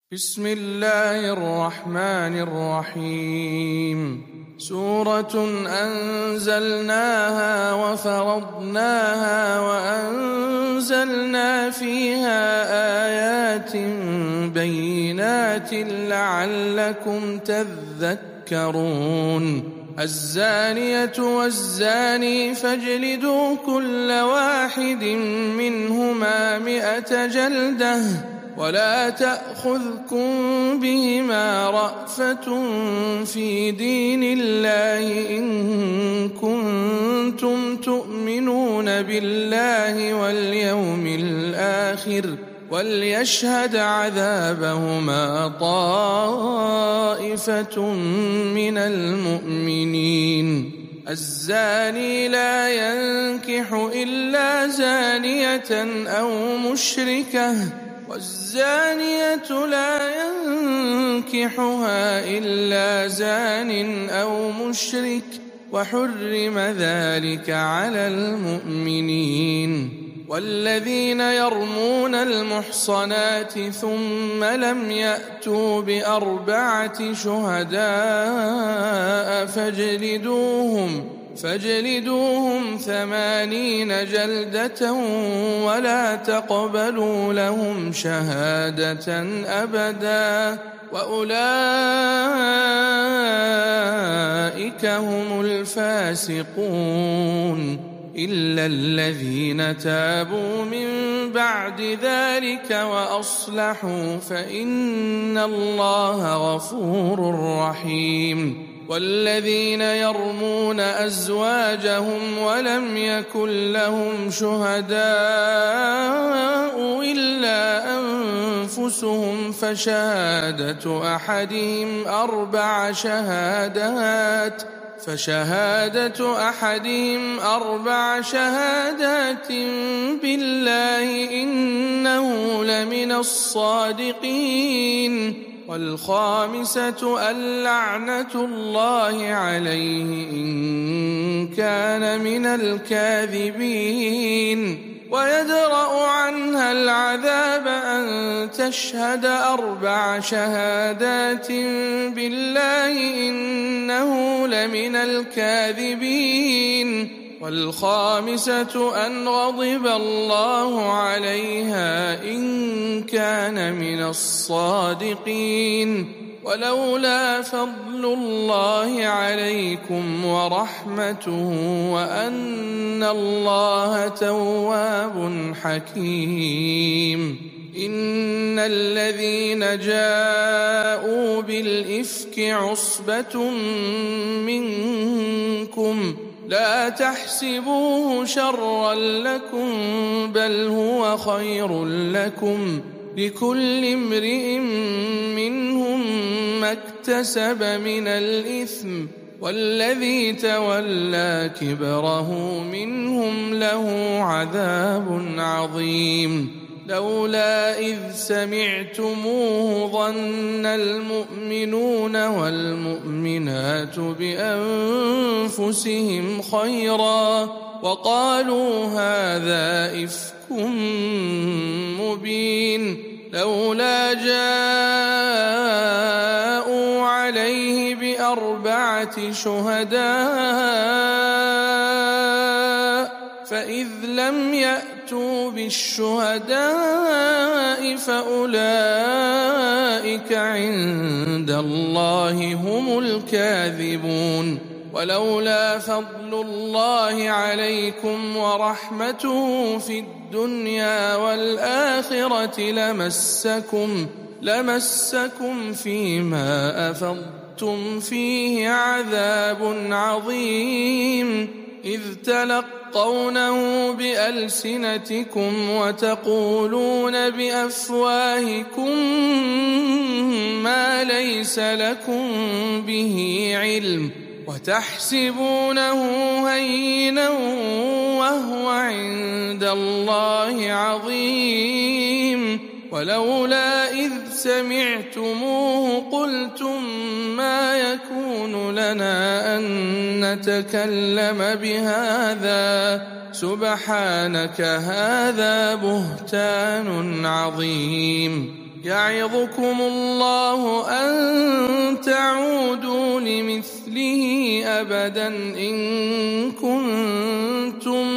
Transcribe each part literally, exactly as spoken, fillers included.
بسم الله الرحمن الرحيم سورة أنزلناها وفرضناها وأنزلنا فيها آيات بينات لعلكم تذكرون الزانية والزاني فاجلدوا كل واحد منهما مئة جلدة ولا تأخذكم بهما رأفة في دين الله إن كنتم تؤمنون بالله واليوم الآخر وليشهد عذابهما طائفة من المؤمنين الزاني لا ينكح إلا زانية أو مشركة والزانية لا ينكحها إلا زان أو مشرك وحرم ذلك على المؤمنين والذين يرمون المحصنات ثم لم يأتوا بأربعة شهداء فاجلدوهم فاجلدوهم ثمانين جلدة ولا تقبلوا لهم شهادة أبدا وأولئك هم الفاسقون إلا الذين تابوا من بعد ذلك وأصلحوا فإن الله غفور رحيم والذين يرمون أزواجهم ولم يكن لهم شهداء إلا أنفسهم فشهادة أحدهم أربع شهادات فشهادة أحدهم أربع شهادات بالله إنه لمن الصادقين والخامسة اللعنة الله عليه إن كان من الكاذبين ويدرأ عنها العذاب أن تشهد أربع شهادات بالله إنه لمن الكاذبين والخامسة أن غضب الله عليها إن كان من الصادقين ولولا فضل الله عليكم ورحمته وأن الله تواب حكيم إن الذين جاءوا بالإفك عصبة منكم لا تحسبوه شرا لكم بل هو خير لكم لكل امرئ منهم ما اكتسب من الإثم والذي تولى كبره منهم له عذاب عظيم لولا إذ سمعتموه ظن المؤمنون والمؤمنات بأنفسهم خيرا وقالوا هذا إفك مبين لولا جاءوا عليه بأربعة شهداء فإذ لم يأتوا بالشهداء فأولئك عند الله هم الكاذبون ولولا فضل الله عليكم ورحمته في الدنيا والآخرة لمسكم لمسكم فيما أفضتم فيه عذاب عظيم إذ تلقونه بألسنتكم وتقولون بأفواهكم ما ليس لكم به علم وتحسبونه هينا وهو عند الله عظيم ولولا إذ سمعتموه قلتم ما يكون لنا أن نتكلم بهذا سبحانك هذا بهتان عظيم يعظكم الله أن تعودوا لمثله أبدا إن كنتم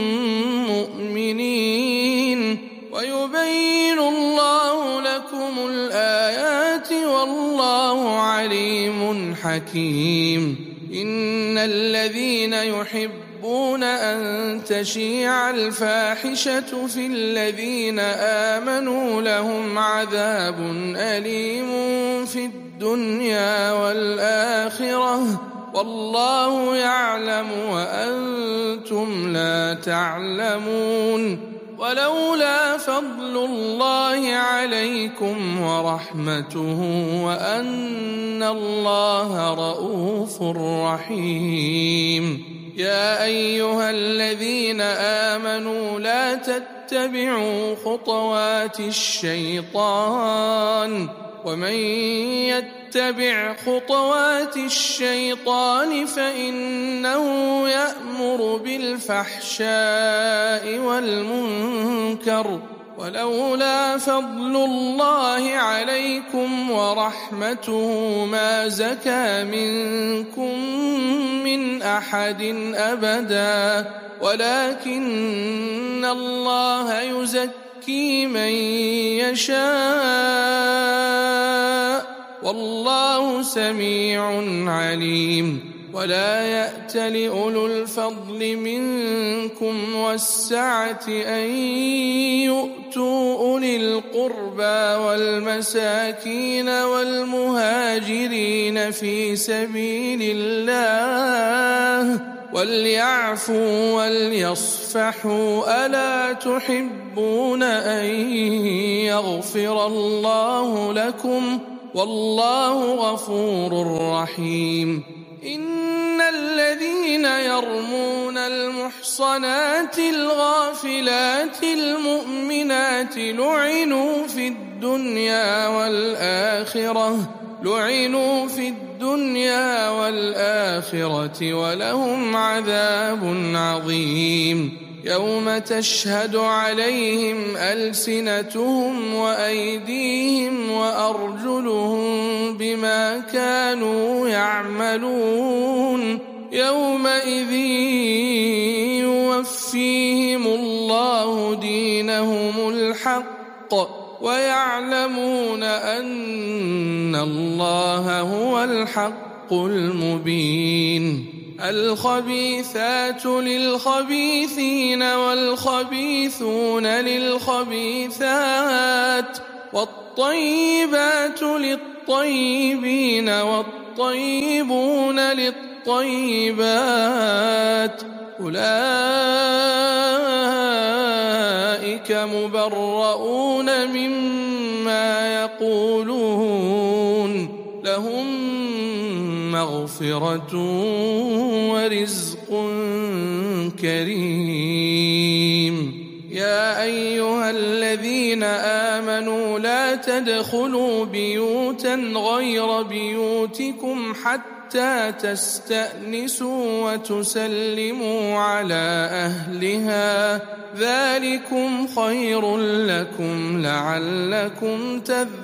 مؤمنين ويبين الله لكم الآيات والله عليم حكيم إن الذين يحبون أن تشيع الفاحشة في الذين آمنوا لهم عذاب أليم في الدنيا والآخرة والله يعلم وأنتم لا تعلمون ولولا فضل الله عليكم ورحمته وأن الله رءوف رحيم يا أيها الذين آمنوا لا تتبعوا خطوات الشيطان ومن يتبع خطوات الشيطان فإنه يأمر بالفحشاء والمنكر ولولا فضل الله عليكم ورحمته ما زكى منكم من أحد أبدا ولكن الله يزكي من يشاء والله سميع عليم ولا يأت لأولو الفضل منكم والسعة أن يؤتوا أولي القربى والمساكين والمهاجرين في سبيل الله وليعفوا وليصفحوا ألا تحبون أن يغفر الله لكم والله غفور رحيم إن الذين يرمون المحصنات الغافلات المؤمنات لعنوا في الدنيا والآخرة لعنوا في الدنيا والآخرة ولهم عذاب عظيم يوم تشهد عليهم ألسنتهم وأيديهم وأرجلهم بما كانوا يعملون يومئذ يوفيهم الله دينهم الحق ويعلمون أن الله هو الحق المبين الخبيثات للخبيثين والخبيثون للخبيثات والطيبات للطيبين والطيبون للطيبات أولئك مبرؤون مما يقولون لهم مغفرة ورزق كريم يا أيها الذين آمنوا لا تدخلوا بيوتا غير بيوتكم حتى تستأنسوا وتسلموا على أهلها ذلكم خير لكم لعلكم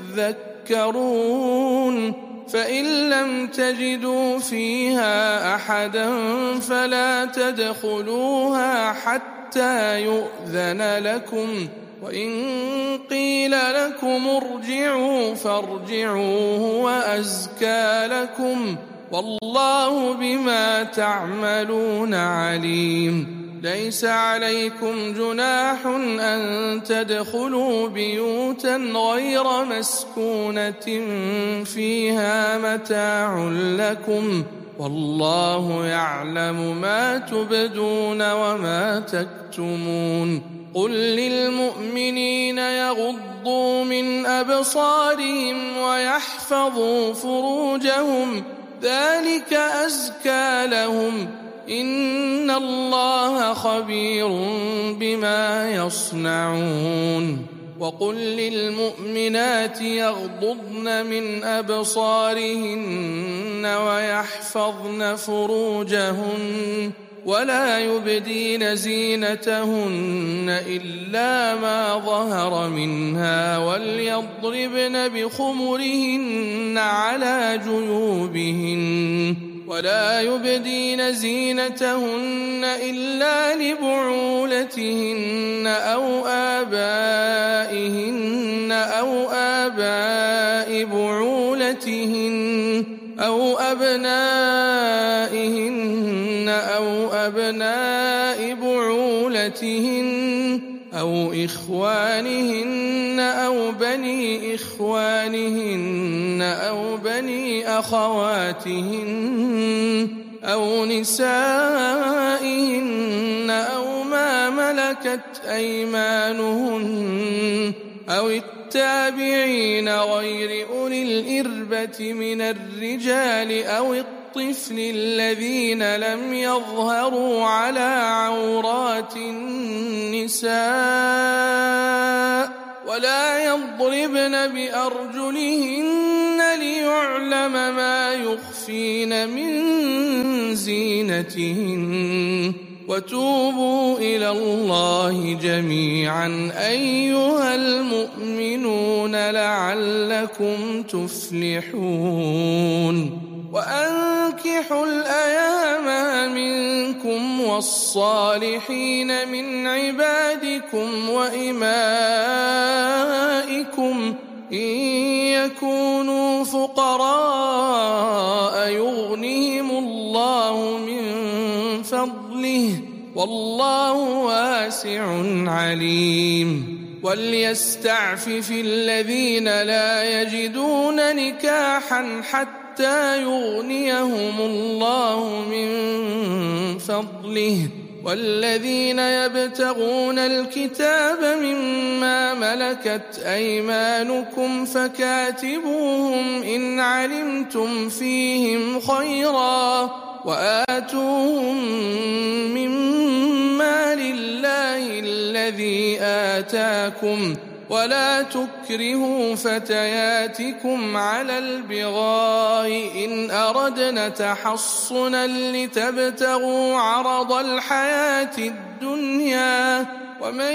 تذكرون فإن لم تجدوا فيها أحدا فلا تدخلوها حتى يؤذن لكم وإن قيل لكم ارجعوا فارجعوا هو أزكى لكم والله بما تعملون عليم ليس عليكم جناح أن تدخلوا بيوتا غير مسكونة فيها متاع لكم والله يعلم ما تبدون وما تكتمون قل للمؤمنين يغضوا من أبصارهم ويحفظوا فروجهم ذلك أزكى لهم إن الله خبير بما يصنعون وقل للمؤمنات يغضضن من أبصارهن ويحفظن فروجهن ولا يبدين زينتهن إلا ما ظهر منها وليضربن بخمرهن على جيوبهن ولا يبدين زينتهن إلا لبعولتهن أو آبائهن أو آباء بعولتهن أو أبنائهن أو أبناء بعولتهن أو إخوانهن أو بني إخوانهن أو بني أخواتهن أو نسائهن أو ما ملكت أيمانهن أو التابعين غير أولي الإربة من الرجال أو الطفل الذين لم يظهروا على عورات النساء ولا يضربن بأرجلهن ليعلم ما يخفين من زينتهن وتوبوا إلى الله جميعا أيها المؤمنون لعلكم تفلحون وأنكحوا الأيام منكم والصالحين من عبادكم وإمائكم إن يكونوا فقراء يغنهم الله من فضله والله واسع عليم وليستعفف الذين لا يجدون نكاحا حتى يغنيهم الله من فضله والذين يبتغون الكتاب مما ملكت أيمانكم فكاتبوهم إن علمتم فيهم خيرا وآتوهم مما لله الذي آتاكم ولا تكرهوا فتياتكم على البغاء إن أردنا تحصنا لتبتغوا عرض الحياة الدنيا ومن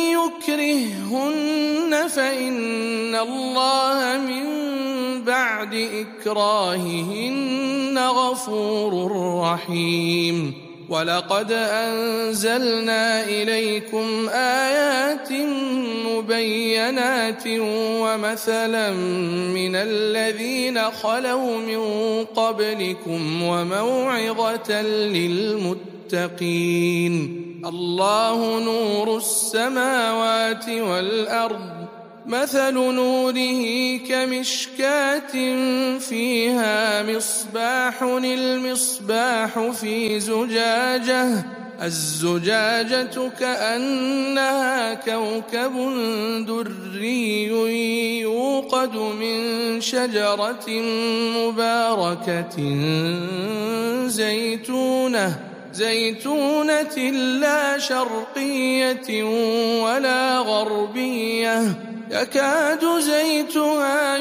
يكرههن فإن الله من بعد إكراههن غفور رحيم ولقد أنزلنا إليكم آيات مبينات ومثلا من الذين خلوا من قبلكم وموعظة للمتقين الله نور السماوات والأرض مثل نوره كمشكاة فيها مصباح المصباح في زجاجة الزجاجة كأنها كوكب دري يوقد من شجرة مباركة زيتونة زيتونة لا شرقية ولا غربية يكاد زيتها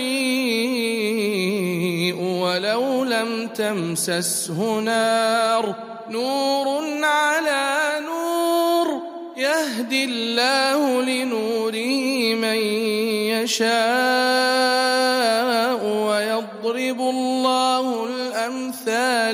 يضيء ولو لم تمسسه نار نور على نور يهدي الله لنوره من يشاء ويضرب الله الأمثال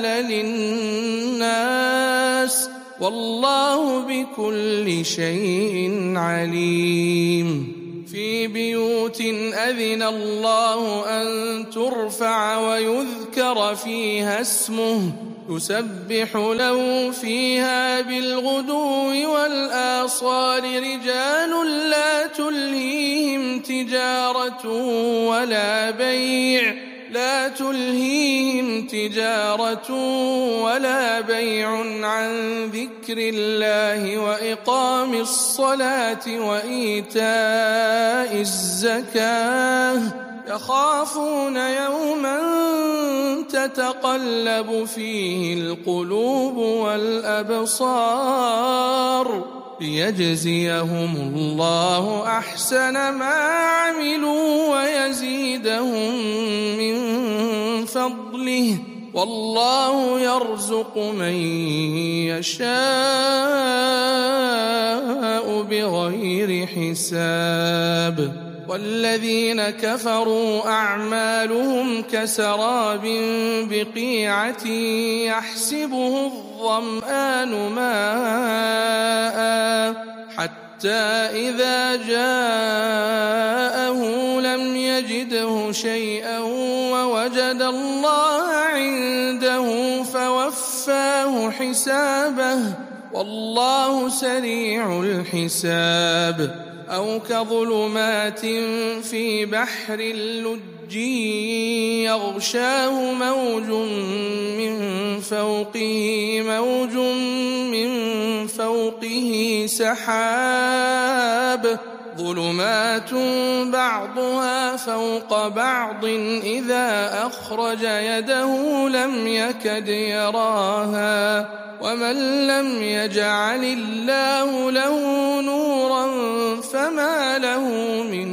للناس والله بكل شيء عليم في بيوت أذن الله أن ترفع ويذكر فيها اسمه يسبح له فيها بالغدو والآصال رجال لا تلهيهم تجارة ولا بيع لا تلهيهم تجارة ولا بيع عن ذكر الله وإقام الصلاة وإيتاء الزكاة يخافون يوما تتقلب فيه القلوب والأبصار ليجزيهم الله أحسن ما عملوا ويزيدهم من فضله والله يرزق من يشاء بغير حساب والذين كفروا أعمالهم كسراب بقيعة يحسبه الظمآن ماء حتى إذا جاءه لم يجده شيئا ووجد الله عنده فوفاه حسابه والله سريع الحساب أو كظلمات في بحر اللج يغشاه موج من فوقه موج من فوقه سحاب ظلمات بعضها فوق بعض إذا أخرج يده لم يكد يراها ومن لم يجعل الله له نورا فما له من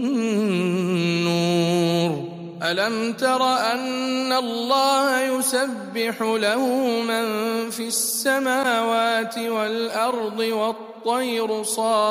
نور ألم تر أن الله يسبح له من في السماوات والأرض والطير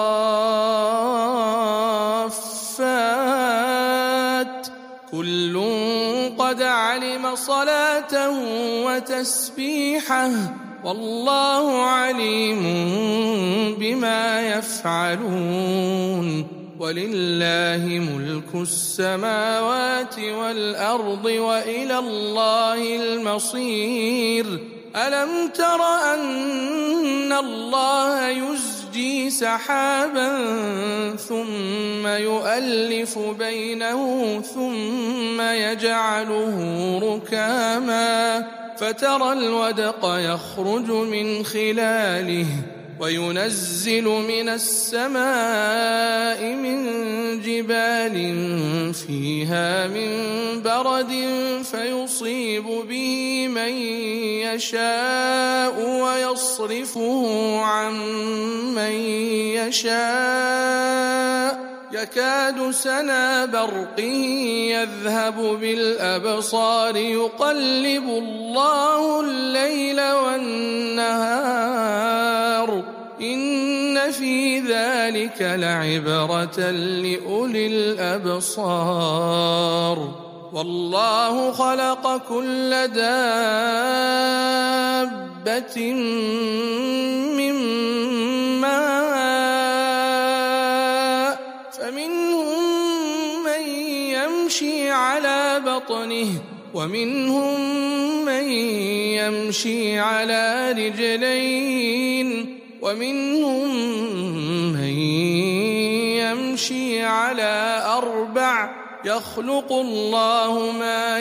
صافات كل قد علم صلاته وتسبيحه والله عليم بما يفعلون ولله ملك السماوات والأرض وإلى الله المصير ألم تر أن الله يزجي سحابا ثم يؤلف بينه ثم يجعله ركاما فترى الودق يخرج من خلاله وينزل من السماء من جبال فيها من برد فيصيب به من يشاء ويصرفه عن من يشاء يكاد سنا برقه يذهب بالأبصار يقلب الله الليل والنهار إن في ذلك لعبرة لأولي الأبصار والله خلق كل دابة من ماء فمنهم من يمشي على بطنه ومنهم من يمشي على رجلين ومنهم من يمشي على أربع يخلق الله ما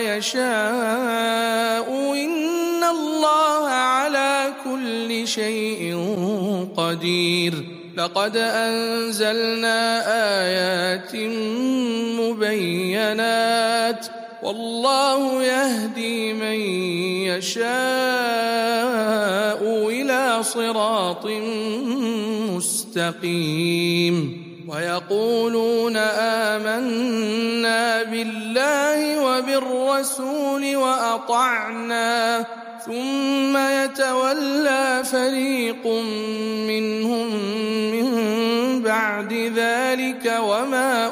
يشاء إن الله على كل شيء قدير لقد أنزلنا آيات مبينات والله يهدي من يشاء إلى صراط مستقيم ويقولون آمنا بالله وبالرسول وأطعنا ثم يتولى فريق منهم من بعد ذلك وما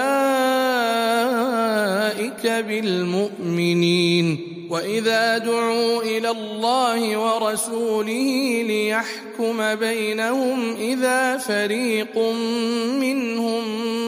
أولئك بالمؤمنين وإذا دعوا إلى الله ورسوله ليحكم بينهم إذا فريق منهم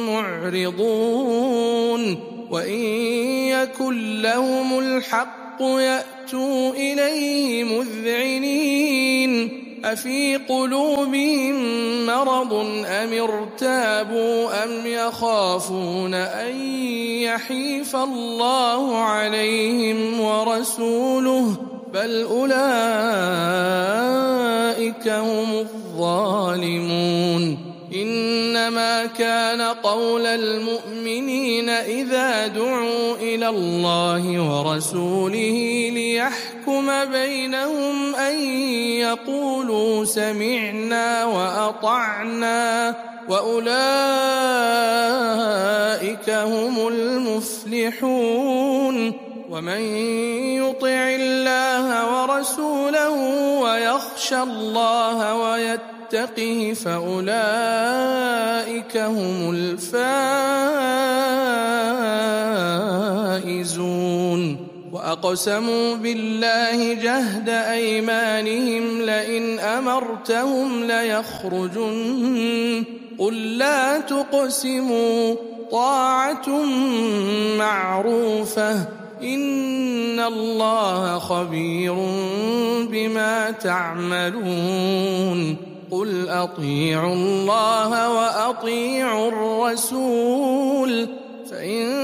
معرضون وإن يكن لهم الحق يأتوا إليه مذعنين أفي قلوبهم مرض أم ارتابوا أم يخافون أن يحيف الله عليهم ورسوله بل أولئك هم الظالمون إنما كان قول المؤمنين إذا دعوا إلى الله ورسوله ليحكم بينهم أن يقولوا سمعنا وأطعنا وأولئك هم المفلحون. ومن يطع الله ورسوله ويخشى الله ويتقه فأولئك هم الفائزون. وأقسموا بالله جهد أيمانهم لئن أمرتهم ليخرجن قل لا تقسموا طاعة معروفة إن الله خبير بما تعملون. قل أطيعوا الله وأطيعوا الرسول فإن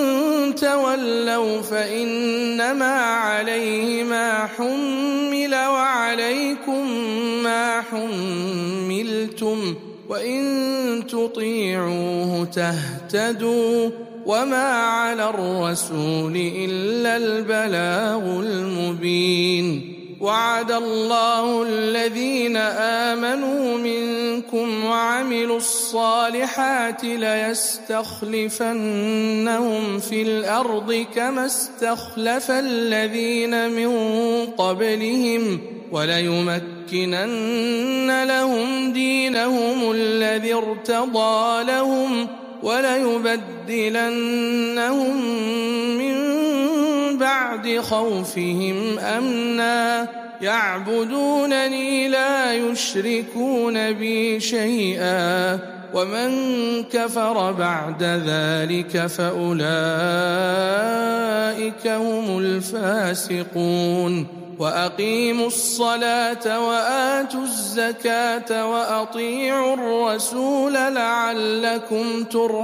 تولوا فإنما عليه ما حمل وعليكم ما حملتم وإن تطيعوه تهتدوا وما على الرسول إلا البلاغ المبين. وعد الله الذين آمنوا منكم وعملوا الصالحات ليستخلفنهم في الأرض كما استخلف الذين من قبلهم وليمكنن لهم دينهم الذي ارتضى لهم وليبدلنهم من بعد خوفهم أمنا يعبدونني لا يشركون بي شيئا ومن كفر بعد ذلك فأولئك هم الفاسقون. وأقيموا الصلاة وآتوا الزكاة وأطيعوا الرسول لعلكم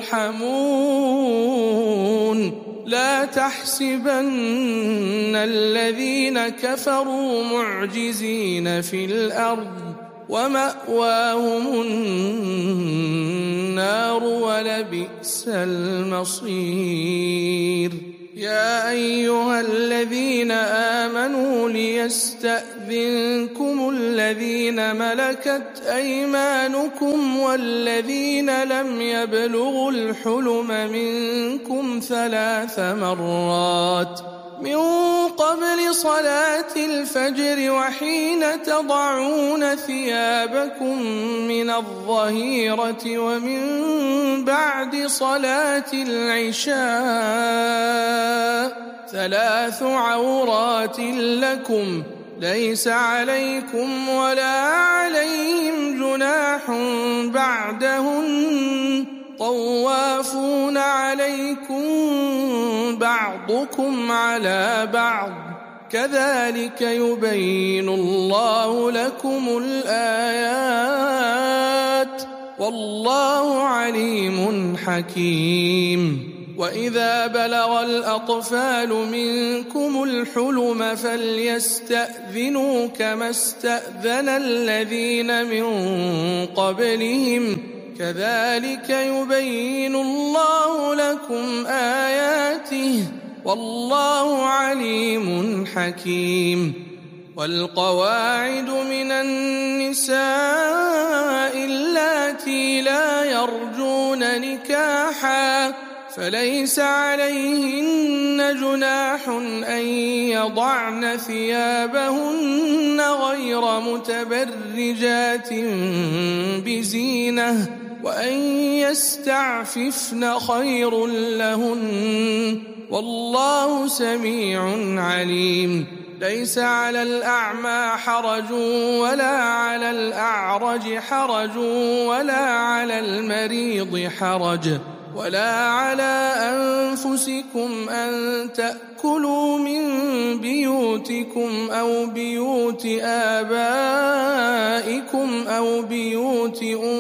ترحمون. لا تحسبن الذين كفروا معجزين في الأرض ومأواهم النار ولبئس المصير. يا أيها الذين آمنوا ليستأذنكم الذين ملكت أيمانكم والذين لم يبلغوا الحلم منكم ثلاث مرات من قبل صلاة الفجر وحين تضعون ثيابكم من الظهيرة ومن بعد صلاة العشاء ثلاث عورات لكم ليس عليكم ولا عليهم جناح بعدهن طوافون عليكم بعضكم على بعض كذلك يبين الله لكم الآيات والله عليم حكيم. وإذا بلغ الأطفال منكم الحلم فليستأذنوا كما استأذن الذين من قبلهم كذلك يبين الله لكم آياته والله عليم حكيم. والقواعد من النساء اللاتي لا يرجون نكاحا فليس عليهن جناح أن يضعن ثيابهن غير متبرجات بزينة وأن يستعففن خير لهن والله سميع عليم. ليس على الأعمى حرج ولا على الأعرج حرج ولا على المريض حرج ولا على أنفسكم أن تأكلوا من بيوتكم أو بيوت آبائكم أو بيوت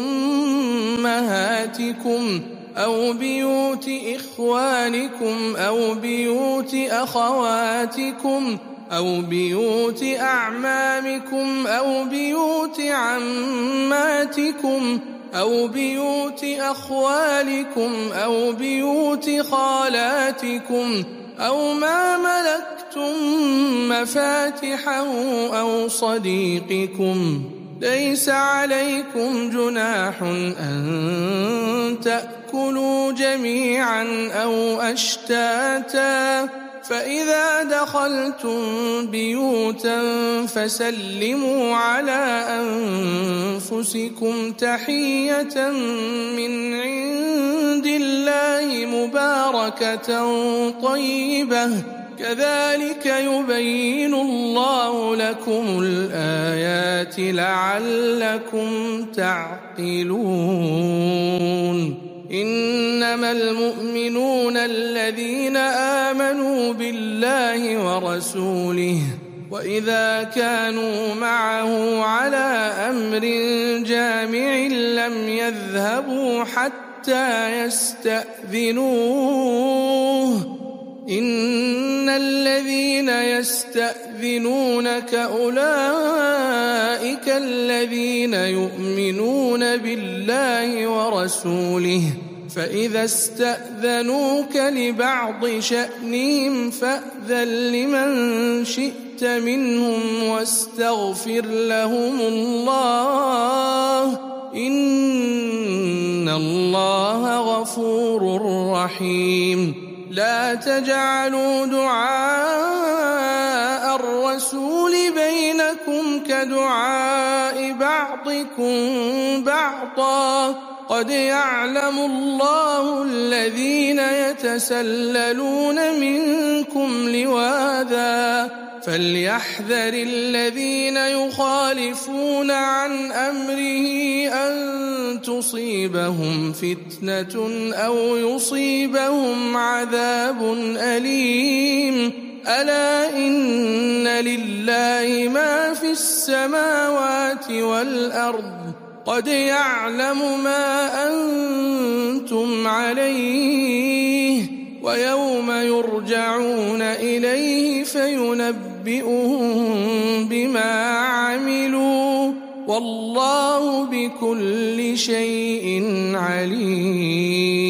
أمهاتكم أو بيوت إخوانكم أو بيوت أخواتكم أو بيوت أعمامكم أو بيوت عماتكم أو بيوت أخوالكم أو بيوت خالاتكم أو ما ملكتم مفاتحه أو صديقكم ليس عليكم جناح أن تأكلوا جميعا أو أشتاتا فإذا دخلتم بيوتا فسلموا على أنفسكم تحية من عند الله مباركة طيبة كذلك يبين الله لكم الآيات لعلكم تعقلون إنما المؤمنون الذين آمنوا بالله ورسوله وإذا كانوا معه على أمر جامع لم يذهبوا حتى يستأذنوه إن الذين يستأذنونك أولئك الذين يؤمنون بالله ورسوله فإذا استأذنوك لبعض شأنهم فأذن لمن شئت منهم واستغفر لهم الله إن الله غفور رحيم لا تجعلوا دعاء الرسول بينكم كدعاء بعضكم بعضا قد يعلم الله الذين يتسللون منكم لواذا فليحذر الذين يخالفون عن أمره أن تصيبهم فتنة أو يصيبهم عذاب أليم ألا إن لله ما في السماوات والأرض قد يعلم ما أنتم عليه ويوم يرجعون إليه فينبئهم بما عملوا والله بكل شيء عليم.